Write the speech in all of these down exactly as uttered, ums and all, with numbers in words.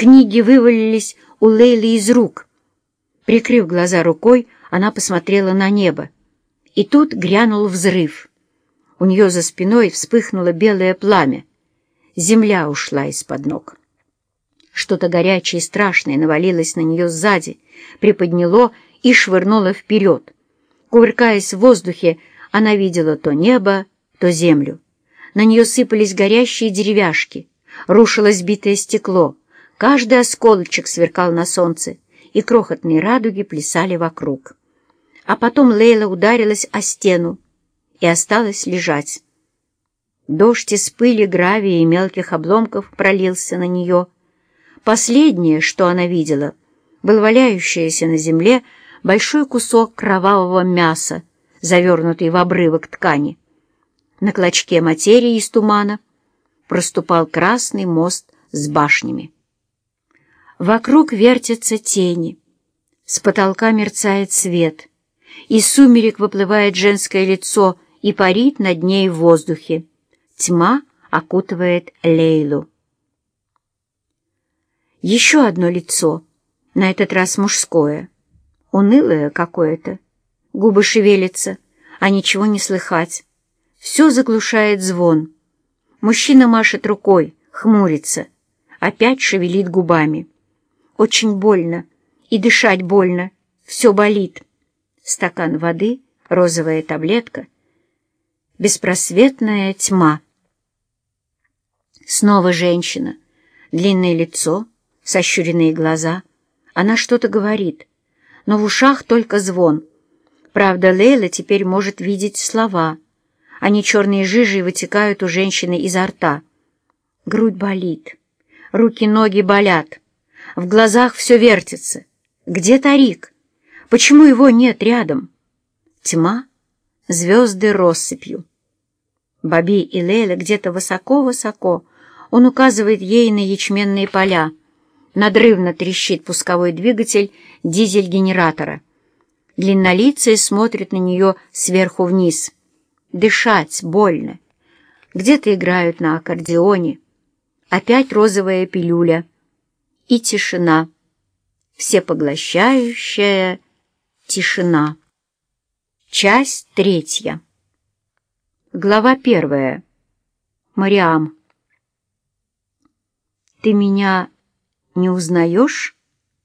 Книги вывалились у Лейлы из рук. Прикрыв глаза рукой, она посмотрела на небо. И тут грянул взрыв. У нее за спиной вспыхнуло белое пламя. Земля ушла из-под ног. Что-то горячее и страшное навалилось на нее сзади, приподняло и швырнуло вперед. Кувыркаясь в воздухе, она видела то небо, то землю. На нее сыпались горящие деревяшки, рушилось битое стекло. Каждый осколочек сверкал на солнце, и крохотные радуги плясали вокруг. А потом Лейла ударилась о стену и осталась лежать. Дождь из пыли, гравия и мелких обломков пролился на нее. Последнее, что она видела, был валяющийся на земле большой кусок кровавого мяса, завернутый в обрывок ткани. На клочке материи из тумана проступал красный мост с башнями. Вокруг вертятся тени, с потолка мерцает свет, из сумерек выплывает женское лицо и парит над ней в воздухе. Тьма окутывает Лейлу. Еще одно лицо, на этот раз мужское, унылое какое-то. Губы шевелятся, а ничего не слыхать. Все заглушает звон. Мужчина машет рукой, хмурится, опять шевелит губами. Очень больно, и дышать больно, все болит. Стакан воды, розовая таблетка, беспросветная тьма. Снова женщина, длинное лицо, сощуренные глаза. Она что-то говорит, но в ушах только звон. Правда, Лейла теперь может видеть слова. Они черные жижи вытекают у женщины изо рта. Грудь болит, руки-ноги болят, в глазах все вертится. Где Тарик? Почему его нет рядом? Тьма, звезды россыпью. Баби и Лейла где-то высоко-высоко. Он указывает ей на ячменные поля. Надрывно трещит пусковой двигатель дизель-генератора. Длиннолицая смотрит на нее сверху вниз. Дышать больно. Где-то играют на аккордеоне. Опять розовая пилюля. И тишина. Всепоглощающая тишина. Часть третья. Глава первая. Мариам. «Ты меня не узнаешь?»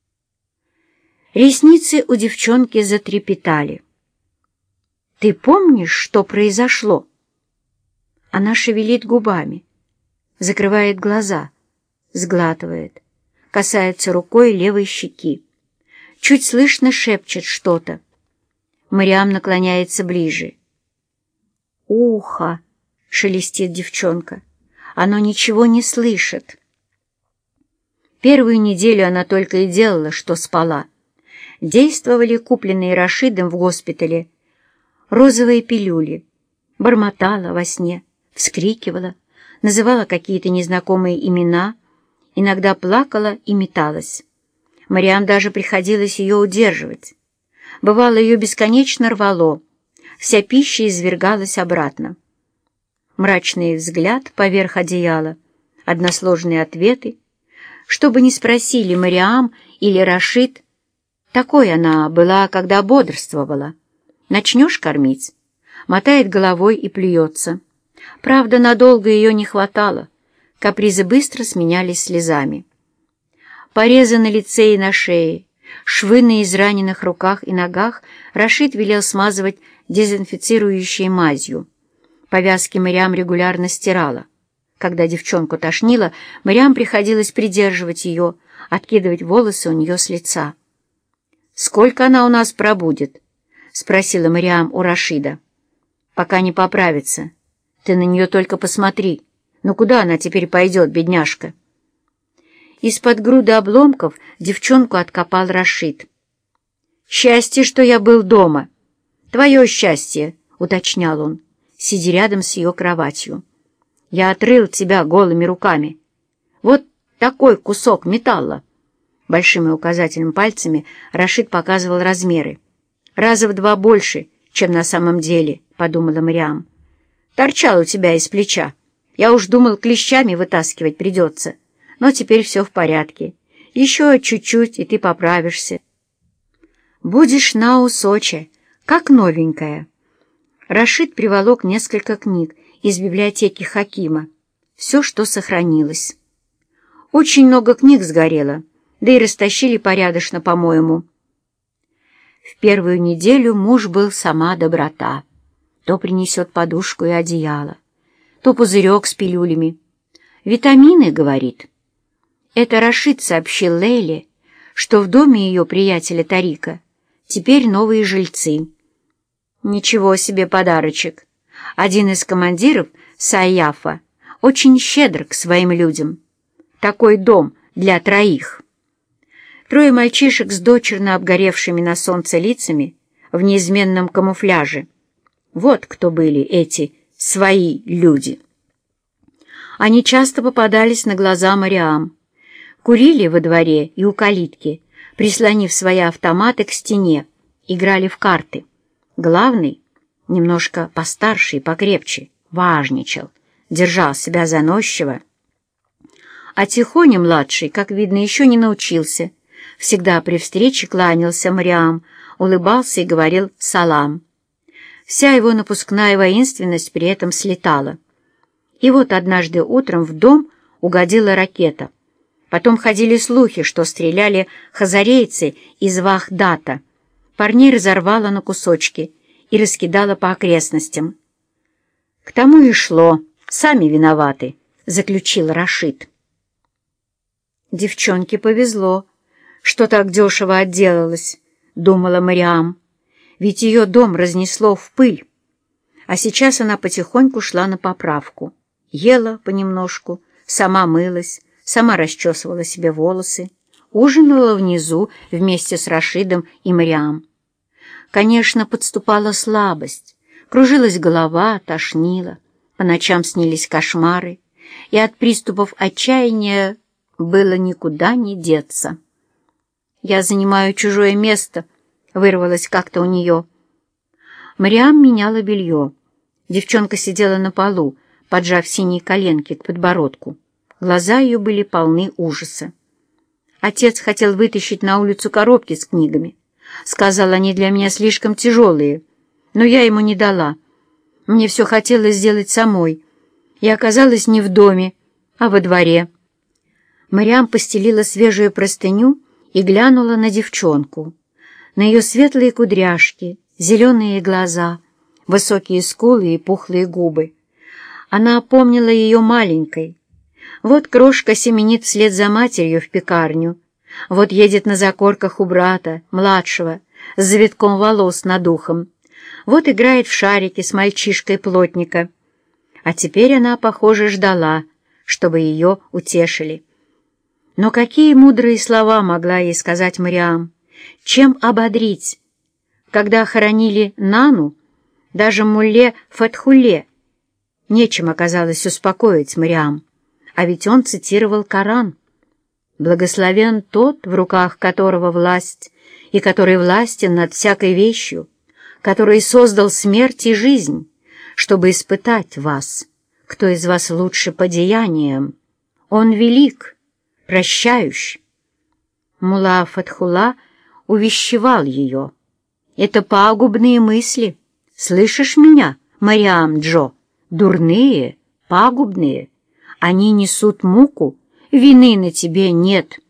Ресницы у девчонки затрепетали. «Ты помнишь, что произошло?» Она шевелит губами, закрывает глаза, сглатывает, касается рукой левой щеки. Чуть слышно шепчет что-то. Мариам наклоняется ближе. «Ухо!» — шелестит девчонка. «Оно ничего не слышит». Первую неделю она только и делала, что спала. Действовали купленные Рашидом в госпитале розовые пилюли. Бормотала во сне, вскрикивала, называла какие-то незнакомые имена, иногда плакала и металась. Мариам даже приходилось ее удерживать. Бывало, ее бесконечно рвало, вся пища извергалась обратно. Мрачный взгляд поверх одеяла, односложные ответы. Что бы ни спросили Мариам или Рашид, такой она была, когда бодрствовала. Начнешь кормить, мотает головой и плюется. Правда, надолго ее не хватало, капризы быстро сменялись слезами. Порезы на лице и на шее, швы на израненных руках и ногах Рашид велел смазывать дезинфицирующей мазью. Повязки Мариам регулярно стирала. Когда девчонку тошнило, Мариам приходилось придерживать ее, откидывать волосы у нее с лица. «Сколько она у нас пробудет?» — спросила Мариам у Рашида. «Пока не поправится. Ты на нее только посмотри. Ну куда она теперь пойдет, бедняжка?» Из-под груды обломков девчонку откопал Рашид. «Счастье, что я был дома. Твое счастье», — уточнял он, сидя рядом с ее кроватью. «Я отрыл тебя голыми руками. Вот такой кусок металла». Большим и указательным пальцами Рашид показывал размеры. «Раза в два больше, чем на самом деле», — подумала Мариам. «Торчал у тебя из плеча. Я уж думал, клещами вытаскивать придется. Но теперь все в порядке. Еще чуть-чуть, и ты поправишься. Будешь на усоче, как новенькая». Рашид приволок несколько книг из библиотеки Хакима, все, что сохранилось. Очень много книг сгорело, да и растащили порядочно, по-моему. В первую неделю муж был сама доброта. То принесет подушку и одеяло, то пузырек с пилюлями. «Витамины», — говорит. Это Рашид сообщил Лейле, что в доме ее приятеля Тарика теперь новые жильцы. Ничего себе подарочек. Один из командиров, Саяфа, очень щедр к своим людям. Такой дом для троих. Трое мальчишек с дочерно обгоревшими на солнце лицами в неизменном камуфляже. Вот кто были эти свои люди. Они часто попадались на глаза Мариам. Курили во дворе и у калитки, прислонив свои автоматы к стене, играли в карты. Главный, немножко постарше и покрепче, важничал, держал себя заносчиво. А Тихоня младший, как видно, еще не научился. Всегда при встрече кланялся Мариам, улыбался и говорил «салам». Вся его напускная воинственность при этом слетала. И вот однажды утром в дом угодила ракета. Потом ходили слухи, что стреляли хазарейцы из Вахдата. Парней разорвало на кусочки и раскидало по окрестностям. «К тому и шло. Сами виноваты», — заключил Рашид. «Девчонке повезло, что так дешево отделалась», — думала Мариам. «Ведь ее дом разнесло в пыль». А сейчас она потихоньку шла на поправку. Ела понемножку, сама мылась, сама расчесывала себе волосы, ужинала внизу вместе с Рашидом и Мариам. Конечно, подступала слабость, кружилась голова, тошнила, по ночам снились кошмары, и от приступов отчаяния было никуда не деться. «Я занимаю чужое место», — вырвалось как-то у нее. Мариам меняла белье. Девчонка сидела на полу, поджав синие коленки к подбородку. Глаза ее были полны ужаса. Отец хотел вытащить на улицу коробки с книгами. Сказал, они для меня слишком тяжелые, но я ему не дала. Мне все хотелось сделать самой. Я оказалась не в доме, а во дворе. Мариам постелила свежую простыню и глянула на девчонку. На ее светлые кудряшки, зеленые глаза, высокие скулы и пухлые губы. Она помнила ее маленькой. Вот крошка семенит вслед за матерью в пекарню. Вот едет на закорках у брата, младшего, с завитком волос над ухом. Вот играет в шарики с мальчишкой плотника. А теперь она, похоже, ждала, чтобы ее утешили. Но какие мудрые слова могла ей сказать Мариам? Чем ободрить? Когда хоронили Нану, даже мулле Фатхулле нечем оказалось успокоить Мариам, а ведь он цитировал Коран. «Благословен тот, в руках которого власть, и который властен над всякой вещью, который создал смерть и жизнь, чтобы испытать вас, кто из вас лучше по деяниям. Он велик, прощающий». Мулла Фатхулла увещевал ее. «Это пагубные мысли. Слышишь меня, Мариам Джо? Дурные, пагубные. Они несут муку, вины на тебе нет».